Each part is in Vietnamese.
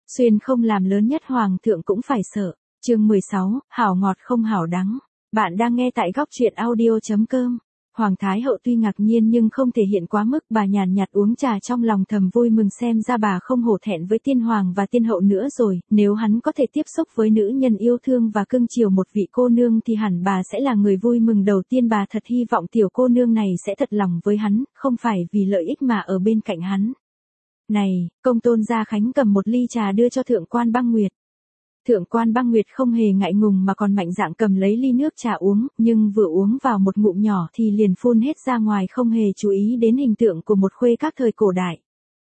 Xuyên không làm lớn nhất hoàng thượng cũng phải sợ. Chương 16, hảo ngọt không hảo đắng. Bạn đang nghe tại góc truyện audio.com. Hoàng Thái Hậu tuy ngạc nhiên nhưng không thể hiện quá mức, bà nhàn nhạt uống trà trong lòng thầm vui mừng xem ra bà không hổ thẹn với tiên hoàng và tiên hậu nữa rồi, nếu hắn có thể tiếp xúc với nữ nhân yêu thương và cưng chiều một vị cô nương thì hẳn bà sẽ là người vui mừng đầu tiên. Bà thật hy vọng tiểu cô nương này sẽ thật lòng với hắn, không phải vì lợi ích mà ở bên cạnh hắn. Này, công tôn Gia Khánh cầm một ly trà đưa cho Thượng quan Băng Nguyệt. Thượng quan Băng Nguyệt không hề ngại ngùng mà còn mạnh dạn cầm lấy ly nước trà uống, nhưng vừa uống vào một ngụm nhỏ thì liền phun hết ra ngoài, không hề chú ý đến hình tượng của một khuê các thời cổ đại.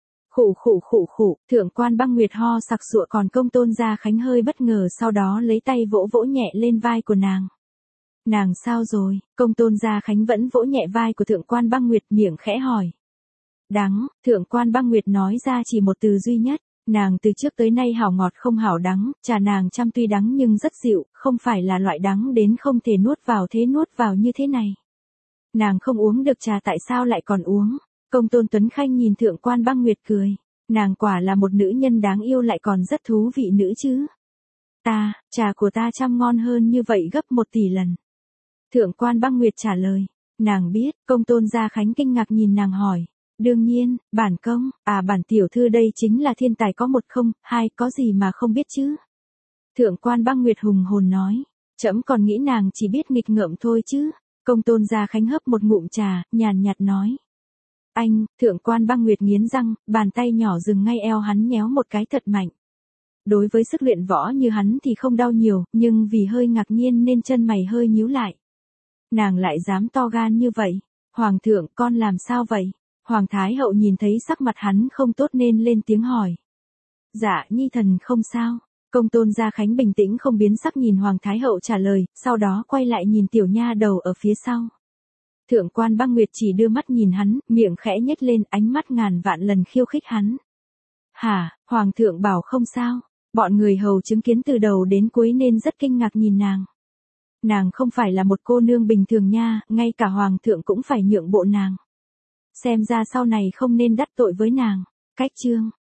Khụ, Thượng quan Băng Nguyệt ho sặc sụa, còn công tôn Gia Khánh hơi bất ngờ, sau đó lấy tay vỗ vỗ nhẹ lên vai của nàng. Nàng sao rồi? Công tôn Gia Khánh vẫn vỗ nhẹ vai của Thượng quan Băng Nguyệt, miệng khẽ hỏi. Đắng, Thượng quan Băng Nguyệt nói ra chỉ một từ duy nhất. Nàng từ trước tới nay hảo ngọt không hảo đắng, trà nàng chăm tuy đắng nhưng rất dịu, không phải là loại đắng đến không thể nuốt vào thế nuốt vào như thế này. Nàng không uống được trà tại sao lại còn uống? Công tôn Tuấn Khanh nhìn Thượng quan Băng Nguyệt cười. Nàng quả là một nữ nhân đáng yêu, lại còn rất thú vị nữa chứ. Trà của ta chăm ngon hơn như vậy gấp 1 tỷ lần. Thượng quan Băng Nguyệt trả lời. Nàng biết. Công tôn Gia Khánh kinh ngạc nhìn nàng hỏi. Đương nhiên, bản công, bản tiểu thư đây chính là thiên tài có 1 không 2, có gì mà không biết chứ. Thượng quan Băng Nguyệt hùng hồn nói, trẫm còn nghĩ nàng chỉ biết nghịch ngợm thôi chứ. Công tôn Gia Khánh hấp một ngụm trà, nhàn nhạt nói. Anh, Thượng quan Băng Nguyệt nghiến răng, bàn tay nhỏ dừng ngay eo hắn nhéo một cái thật mạnh. Đối với sức luyện võ như hắn thì không đau nhiều, nhưng vì hơi ngạc nhiên nên chân mày hơi nhíu lại. Nàng lại dám to gan như vậy. Hoàng thượng, con làm sao vậy? Hoàng Thái Hậu nhìn thấy sắc mặt hắn không tốt nên lên tiếng hỏi. Dạ nhi thần không sao. Công tôn Gia Khánh bình tĩnh không biến sắc nhìn Hoàng Thái Hậu trả lời, sau đó quay lại nhìn tiểu nha đầu ở phía sau. Thượng quan Băng Nguyệt chỉ đưa mắt nhìn hắn, miệng khẽ nhếch lên, ánh mắt ngàn vạn lần khiêu khích hắn. Hả, Hoàng thượng bảo không sao. Bọn người hầu chứng kiến từ đầu đến cuối nên rất kinh ngạc nhìn nàng. Nàng không phải là một cô nương bình thường nha, ngay cả Hoàng thượng cũng phải nhượng bộ nàng. Xem ra sau này không nên đắc tội với nàng. Cách chương